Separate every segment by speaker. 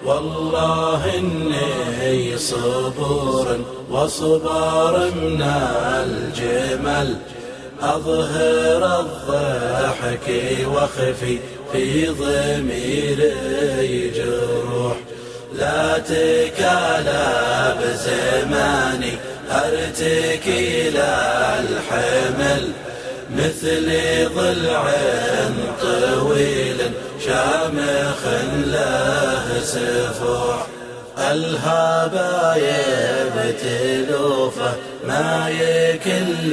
Speaker 1: والله إني صبور وصبر من الجمل، أظهر الضحك وخفي في ضميري جروح. لا تكالى بزماني أرتكي للحمل، مثل ضلع طويل شامخ له سفوح. الهبايب تلوفه ما يكل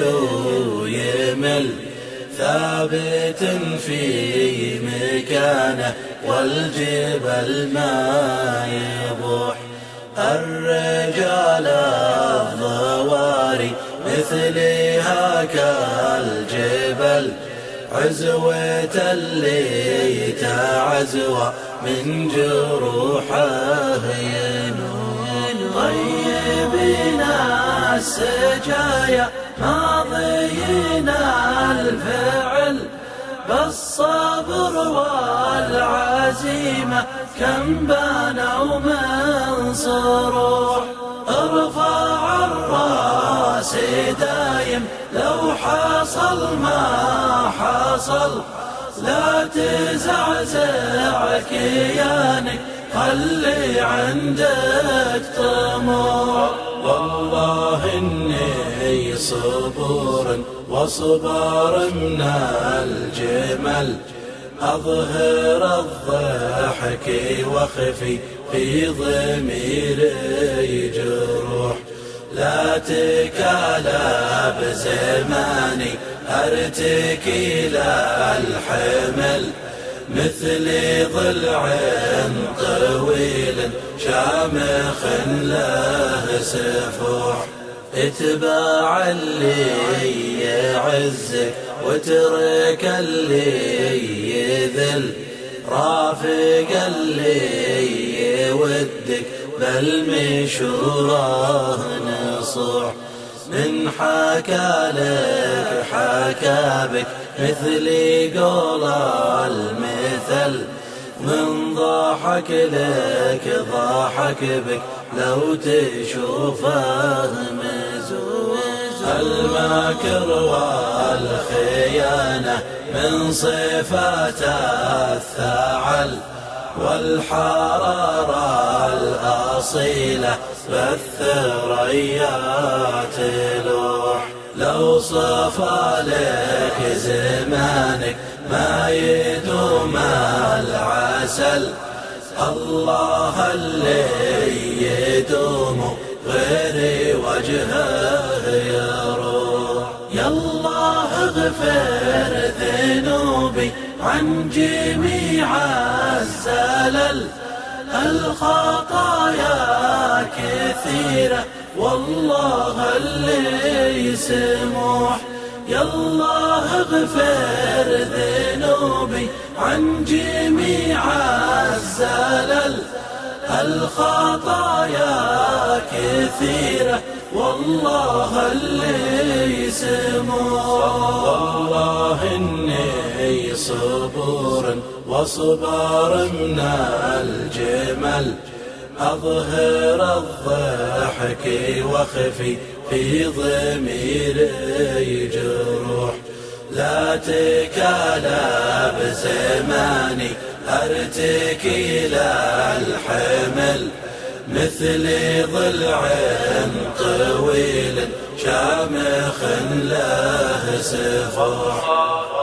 Speaker 1: يمل، ثابت في مكانه والجبل ما يبوح. الرجال الضواري مثلها كالجبل، عزوة اللي تعزوى من جروحه ينون. طيبنا السجايا ماضينا الفعل، بالصبر والعزيمة كم بانوا من صروح. ارفع الراس دايم لو حصل ما حصل، لا تزعزع كيانك خلي عندك طموح. والله إني صبور وصبر من الجمل، أظهر الضحك وخفي في ضميري جروح. لا تكالى بزماني أرتكي للحمل، مثل ضلع طويل شامخ له سفوح. اتباع اللي يعزك واترك اللي يذل، رافق اللي يودك بل مشوره نصوح. من حكى لك حكى بك مثل قول المثل، من ضحك لك ضحك بك لو تشوفه مزوج. المكر والخيانة من صفات الثعل، والحرارة الأصيلة بالثريات تلوح. لو صفى لك زمانك ما يدوم العسل، الله اللي يدوم غير وجهه يروح. يالله اغفر ذنوبي عن جميع الزلل، الخطايا كثيرة والله اللي سموح. يالله اغفر ذنوبي عن جميع الزلل، الخطايا كثيرة والله اللي سموح. والله إني صبور وصبر من الجمل، أظهر الضحك وخفي في ضميري جروح. لا تكالى بزماني أرتكي للحمل، مثل ضلع طويل شامخ له سفوح.